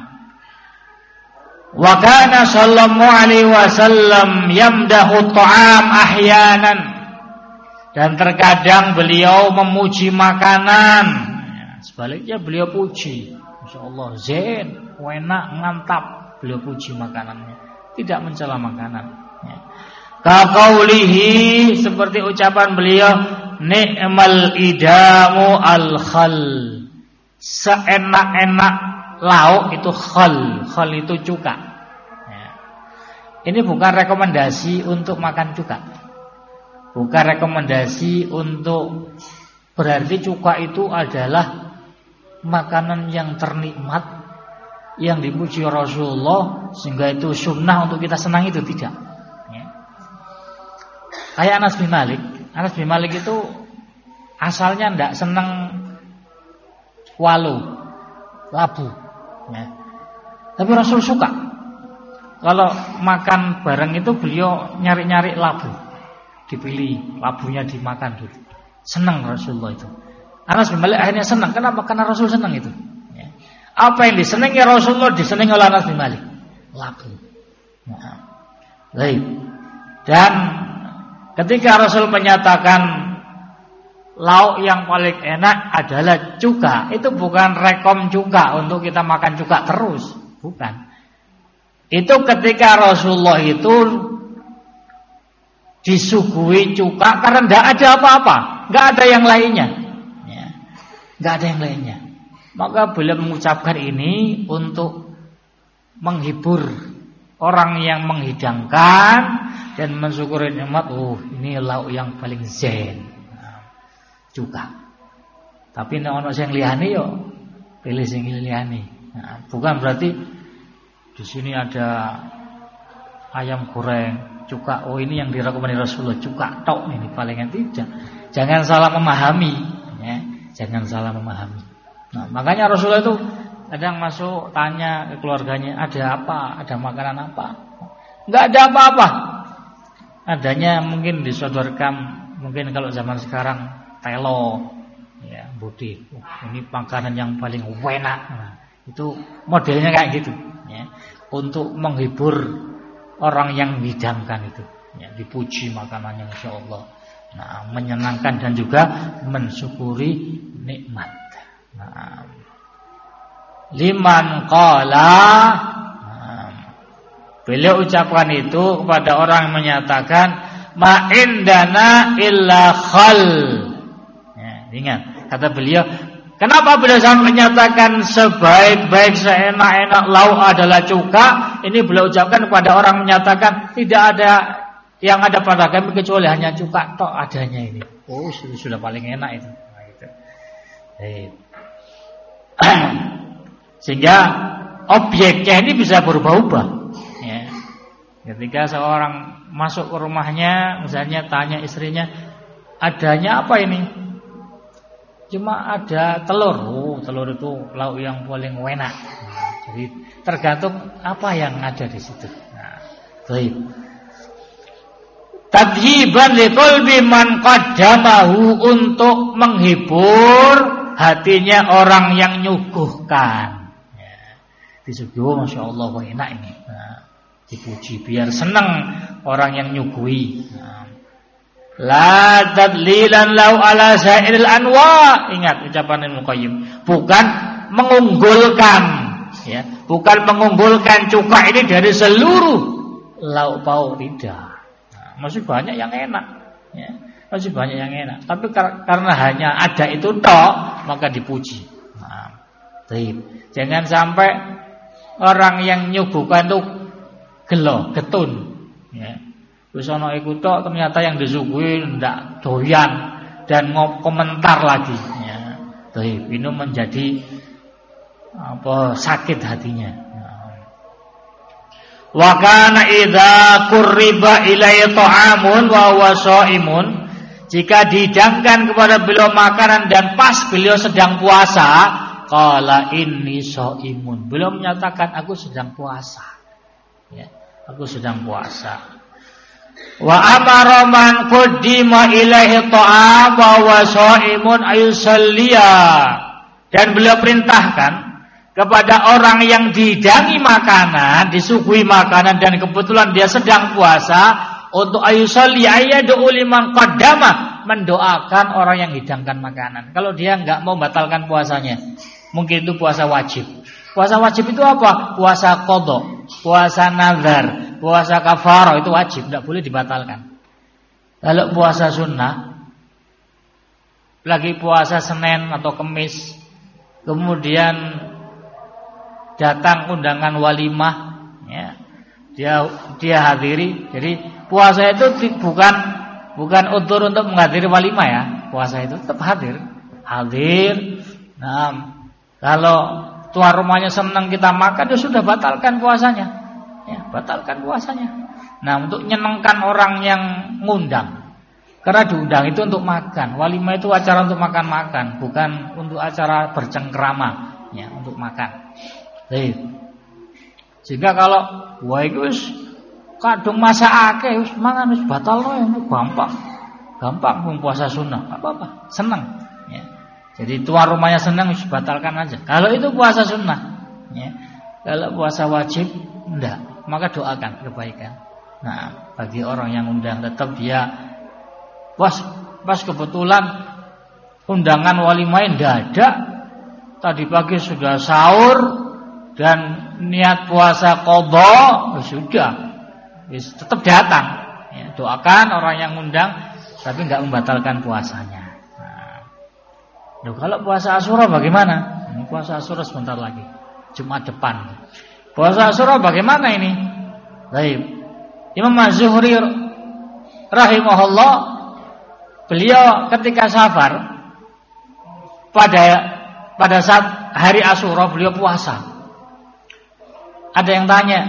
wa kana sallallahu alaihi wasallam yamdahu ta'am ahyanan, dan terkadang beliau memuji makanan. Ya, sebaliknya beliau puji. Masyaallah, zen, enak, mantap. Beliau puji makanannya, tidak mencela makanan. Ya. Kaqaulihi, seperti ucapan beliau, ni'mal idamu al-khal. Seenak-enak lauk itu khal. Khal itu cuka. Ya. Ini bukan rekomendasi untuk makan cuka. Bukan rekomendasi untuk, berarti cuka itu adalah makanan yang ternikmat, yang dipuji Rasulullah, sehingga itu sunnah untuk kita senang, itu tidak. Ya. Kayak Anas bin Malik. Anas bin Malik itu asalnya tidak senang walu, labu. Ya. Tapi Rasul suka. Kalau makan bareng itu beliau nyari-nyari labu, dipilih labunya dimakan dulu. Senang Rasulullah itu. Anas bin Malik akhirnya senang. Kenapa? Karena Rasul senang itu. Ya. Apa yang disenangi Rasulullah disenangi oleh Anas bin Malik? Labu. Nah. Baik. Dan ketika Rasul menyatakan lauk yang paling enak adalah cuka, itu bukan rekom cuka untuk kita makan cuka terus, bukan. Itu ketika Rasulullah itu disuguhi cuka karena tidak ada apa-apa, nggak ada yang lainnya, ya, nggak ada yang lainnya. Maka beliau mengucapkan ini untuk menghibur orang yang menghidangkan dan mensyukuri nikmat. Ini lauk yang paling zen, cuka. Tapi nek ana sing liyane yo pilih sing liyane. Nah, bukan berarti di sini ada ayam goreng, cuka. Oh ini yang direkomendasi Rasulullah, cuka tok ini palingan, tidak. Jangan salah memahami, ya. Jangan salah memahami. Nah, makanya Rasulullah itu kadang masuk tanya ke keluarganya, ada apa? Ada makanan apa? Enggak ada apa-apa. Adanya mungkin disodorkan, mungkin kalau zaman sekarang telo, ya, budi. Ini makanan yang paling enak. Nah, itu modelnya kayak gitu, ya. Untuk menghibur orang yang hidangkan itu, ya, dipuji makanannya, insya Allah. Nah, menyenangkan dan juga mensyukuri nikmat. Nah, liman qala, beliau ucapkan itu kepada orang yang menyatakan ma indana illa khal. Ya, ingat kata beliau, kenapa beliau sampai menyatakan sebaik-baik seenak-enak lauk adalah cuka? Ini beliau ucapkan kepada orang menyatakan tidak ada yang ada pada kami kecuali hanya cuka tok adanya ini. Oh, sudah paling enak itu. Nah, gitu. Sehingga objeknya ini bisa berubah-ubah, ya. Ketika seorang masuk ke rumahnya, misalnya tanya istrinya, adanya apa ini? Cuma ada telur. Oh, telur itu lauk yang paling enak. Jadi tergantung apa yang ada di situ. Nah, baik. Tadhiban liqalbi man qaddamahu, untuk menghibur hatinya orang yang nyuguhkan. Disuguh, masya Allah, enak ini. Nah, dipuji biar senang orang yang nyuguhi. Nah, la tadlilan lau ala sa'iril anwa. Ingat ucapan Ibnu Qayyim, bukan mengunggulkan, ya, bukan mengunggulkan cuka ini dari seluruh lauk pauk, tidak. Nah, masih banyak yang enak, ya, masih banyak yang enak. Tapi karena hanya ada itu tok, maka dipuji. Nah, jangan sampai orang yang nyuguhkan itu gelo, getun, ya. Wis ana iku tok, ternyata yang disuguhi ndak doyan dan komentar lagi, ya. Ini menjadi sakit hatinya. Wa kana idza qurriba ilaihi ta'amun wa huwa shaimun, jika dihidangkan kepada beliau makanan dan pas beliau sedang puasa, qala inni shaimun, beliau menyatakan aku sedang puasa, ya, aku sedang puasa. Wa amara man qaddima ilaihi ta'am wa huwa shaimun ayusalliya, dan beliau perintahkan kepada orang yang dihidangi makanan, disuguhi makanan dan kebetulan dia sedang puasa, untuk ayusalli ayyadu liman qaddama, mendoakan orang yang hidangkan makanan. Kalau dia enggak mau batalkan puasanya, mungkin itu puasa wajib. Puasa wajib itu apa? Puasa qadha, puasa nazar, puasa kafarah, itu wajib, tidak boleh dibatalkan. Kalau puasa sunnah, lagi puasa Senin atau Kamis, kemudian datang undangan walimah, ya, dia hadiri. Jadi puasa itu bukan untuk menghadiri walimah, ya. Puasa itu tetap hadir. Nah, kalau tuan rumahnya senang kita makan, dia sudah batalkan puasanya, ya, batalkan puasanya. Nah, untuk menyenangkan orang yang ngundang, karena diundang itu untuk makan. Walimah itu acara untuk makan-makan, bukan untuk acara bercengkrama, ya, untuk makan. Sehingga kalau wah iku wis kadung masakake wis mangan wis batalno, gampang wong puasa sunnah, enggak apa-apa, seneng, ya. Jadi tuan rumahnya senang, wis batalkan aja. Kalau itu puasa sunnah, ya. Kalau puasa wajib enggak, maka doakan kebaikan. Nah, bagi orang yang undang, tetap dia pas kebetulan undangan walimah enggak ada, tadi pagi sudah sahur dan niat puasa qadha, sudah, tetap datang, ya, doakan orang yang undang, tapi enggak membatalkan puasanya. Nah, kalau puasa Asyura bagaimana? Ini puasa Asyura sebentar lagi, Jumat depan. Puasa Asyura bagaimana ini? Baik, Imam Az-Zuhri rahimahullah, beliau ketika safar pada saat hari Asyura beliau puasa. Ada yang tanya,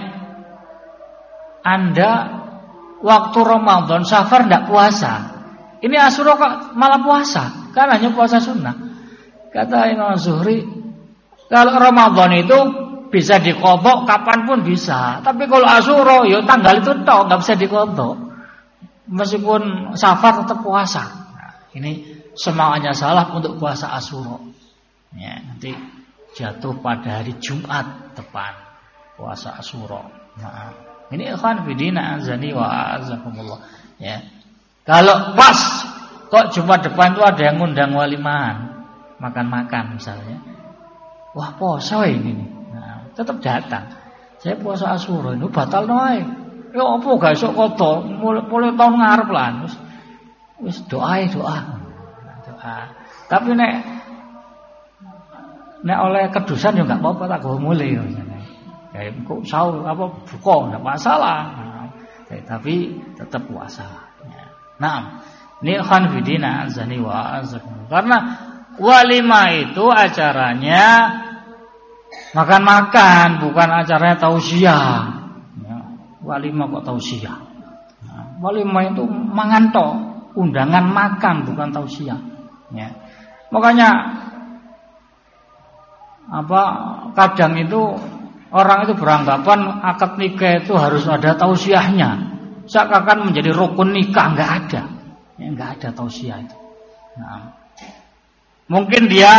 Anda waktu Ramadan Safar tidak puasa, ini Asyura kok malah puasa? Kan hanya puasa sunnah. Kata Imam Zuhri, kalau Ramadan itu bisa diqadha kapanpun bisa, tapi kalau Asyura ya tanggal itu tok, nggak bisa diqadha. Meskipun Safar tetap puasa. Nah, ini semangatnya salah untuk puasa Asyura. Ya, nanti jatuh pada hari Jumat depan puasa Asyura. Nah, ini ikhwan fillah azani wa azakumullah. Ya. Kalau pas kok Jumat depan itu ada yang ngundang walimahan, makan-makan misalnya. Wah, puasa ini. Nah, tetap datang. Saya puasa Asyura ini batal wae. Ya apa gak iso qadha, mulai tahun ngarep lah. Wis doa. Tapi nek oleh kedusan ya enggak apa-apa tak go mulai. Ya kok sahur apa buka enggak masalah. Nah, tapi tetap puasa. Nah, ini khanfidina azani wa azakum. Karena walimah itu acaranya makan-makan, bukan acaranya tausiah. Walimah kok tausiah. Walimah itu mangan tok, undangan makan bukan tausiah. Ya. Makanya kadang itu orang itu beranggapan akad nikah itu harus ada tausiahnya. Seakan menjadi rukun nikah, enggak ada. Ya, enggak ada tausiah itu. Nah, mungkin dia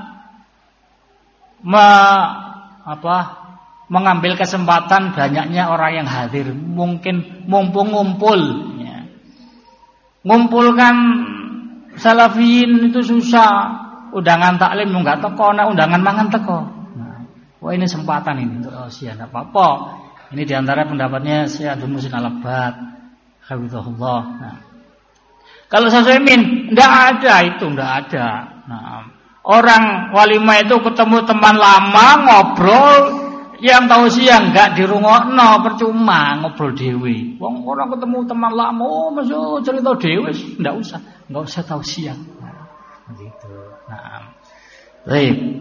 mengambil kesempatan banyaknya orang yang hadir, mungkin mumpung ngumpul, ya. Ngumpulkan salafiyin itu susah, undangan taklim enggak teko, undangan mangan teko. Nah, wah ini kesempatan ini untuk tausiah, enggak apa-apa. Ini diantara pendapatnya Syekh Abdul Muhsin Al-Abbad, hafizahullah. Nah, kalau saya min, enggak ada. Nah, orang walimah itu ketemu teman lama ngobrol. Yang tausiah enggak dirungokno, percuma ngobrol dhewe. Wong orang ketemu teman lama, masuk cerita dhewe, enggak usah tausiah. Nah, begitu. Nah, baik.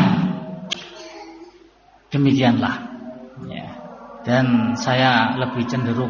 Demikianlah. Ya. Dan saya lebih cenderung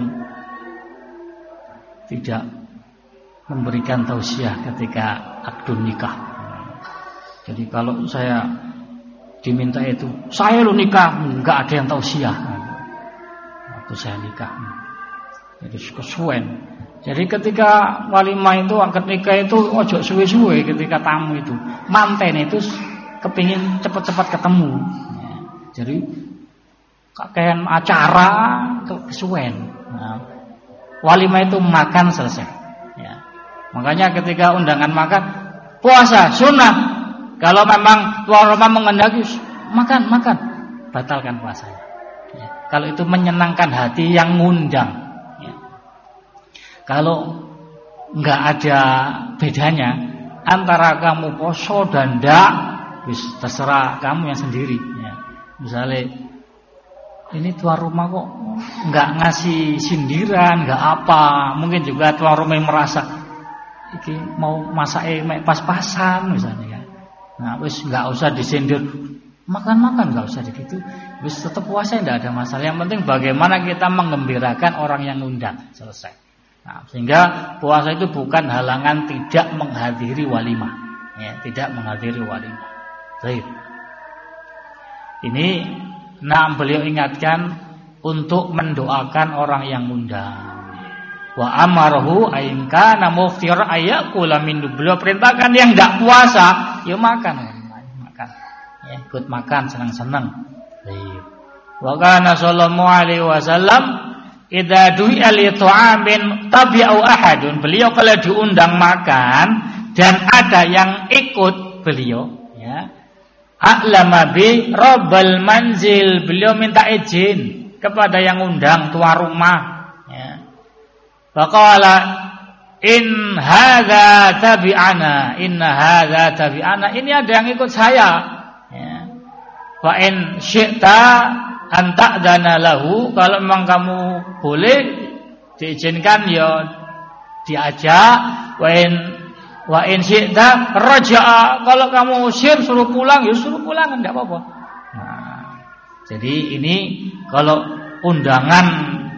tidak memberikan tausiah ketika akad nikah. Jadi kalau saya diminta itu, saya lo nikah, enggak ada yang tausiah. Waktu saya nikah, jadi kesuwen. Jadi ketika walimah itu akad nikah itu ojo suwe-suwe ketika tamu itu, manten itu kepingin cepat-cepat ketemu. Ya, jadi kakean acara kesuwen. Nah, walimah itu makan selesai. Ya. Makanya ketika undangan makan, puasa sunnah. Kalau memang tuan rumah mengendaki makan, batalkan puasanya. Ya. Kalau itu menyenangkan hati yang ngundang. Ya. Kalau nggak ada bedanya antara kamu poso dan ndak, terserah kamu yang sendiri. Ya. Misalnya ini tuan rumah kok nggak ngasih sindiran, nggak apa, mungkin juga tuan rumah merasa iki mau masak pas-pasan misalnya. Ya. Nah, wis nggak usah disindir, makan nggak usah begitu, wis tetap puasa tidak ada masalah. Yang penting bagaimana kita menggembirakan orang yang ngundang, selesai. Nah, sehingga puasa itu bukan halangan tidak menghadiri walimah, ya, tidak menghadiri walimah. Baik. Ini, beliau ingatkan untuk mendoakan orang yang ngundang. Wa amarahu ain kana muftir ayakula min. Beliau perintahkan yang enggak puasa, ya makan. Ya, ikut makan senang-senang. Baik. Wa kana sallallahu alaihi wasallam idza du'a li ta'amin tabi'u ahadun. Beliau kalau diundang makan dan ada yang ikut beliau, ya. A'lama bi rabbal manzil. Beliau minta izin kepada yang undang, tuan rumah, ya. Faqala in hadza tabi'ana, ini ada yang ikut saya, ya. Fa in syi'ta an ta'dana lahu, kalau memang kamu boleh diizinkan ya diajak. Wa in syi'ta raja'a, kalau kamu usir suruh pulang ya suruh pulang, enggak apa-apa. Nah, Jadi ini kalau undangan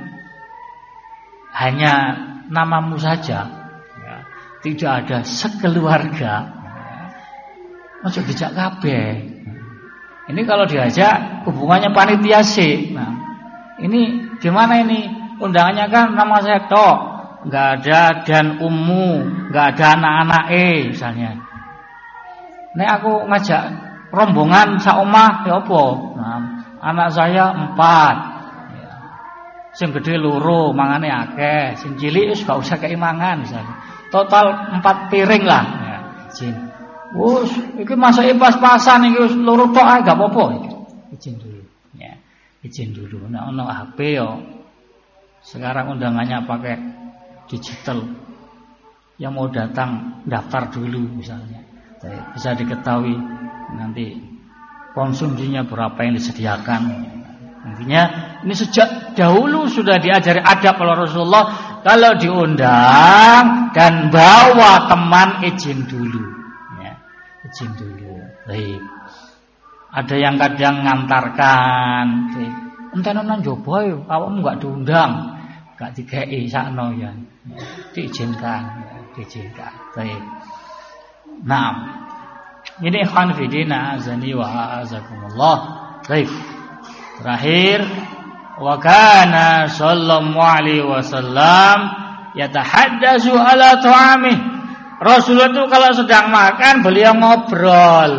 hanya namamu saja, ya, tidak ada sekeluarga, masuk dijak kabeh. Ini kalau diajak hubungannya panitia sih. Nah, ini gimana ini? Undangannya kan nama saya tok, nggak ada dan ummu, nggak ada anak-anak misalnya. Nek aku ngajak rombongan sak omah ya apa? Nah, anak saya 4. Ya. Sing gede loro, mangane akeh. Sing cilik wis gak usah kei mangan misalnya. Total 4 piring lah. Ya, izin. Wus, iki masake pas-pasan iki wis loro tok ae gak apa-apa iki. Izin dulu. Ya, izin dulu. Nek ono HP yo sekarang undangannya pakai digital. Yang mau datang daftar dulu misalnya. Bisa diketahui nanti konsumsinya berapa yang disediakan. Intinya ini sejak dahulu sudah diajari adab oleh Rasulullah. Kalau diundang dan bawa teman izin dulu, ya, izin dulu. Baik. Ada yang kadang ngantarkan, enten nang jowo yo, awakmu enggak diundang, enggak dikei sakno ya. Diizinkan, ya, diizinkan. Baik. Nah, ini ikhwan fillah azani wa azakumullah. Baik. Terakhir, wa kana sallallahu alaihi wasallam yatahaddatsu ala ta'amih. Rasulullah itu kalau sedang makan beliau ngobrol.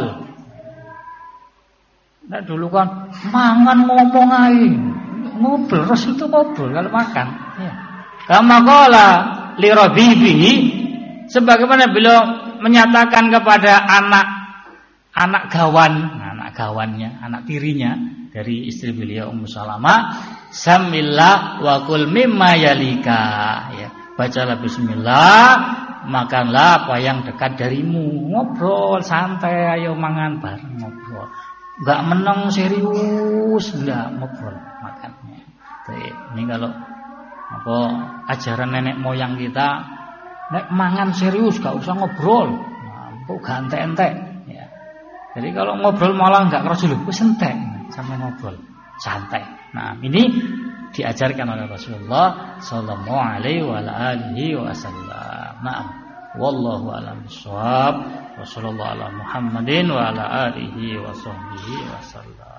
Nah dulu kan mangan ngomong aja, ngobrol. Rasul itu ngobrol kalau makan. Ya. Kama qala li rabibihi, sebagaimana beliau menyatakan kepada anak gawannya, anak tirinya dari istri beliau Ummu Salamah, samillah wa kul mimma yalika, ya, bacalah bismillah, makanlah apa yang dekat darimu. Ngobrol santai, ayo mangan bareng ngobrol. Enggak meneng serius, enggak, ngobrol makannya. Ini kalau apa ajaran nenek moyang kita, nek mangan serius gak usah ngobrol. Nah, kok gak entek-entek, ya. Jadi kalau ngobrol malah enggak kerja lho, wis entek sampai ngobrol santai. Nah, ini diajarkan oleh Rasulullah sallallahu alaihi wa alihi wasallam. Naam. Wallahu a'lam bishawab. Wassallallahu ala Muhammadin wa ala alihi wa sahbihi wasallam.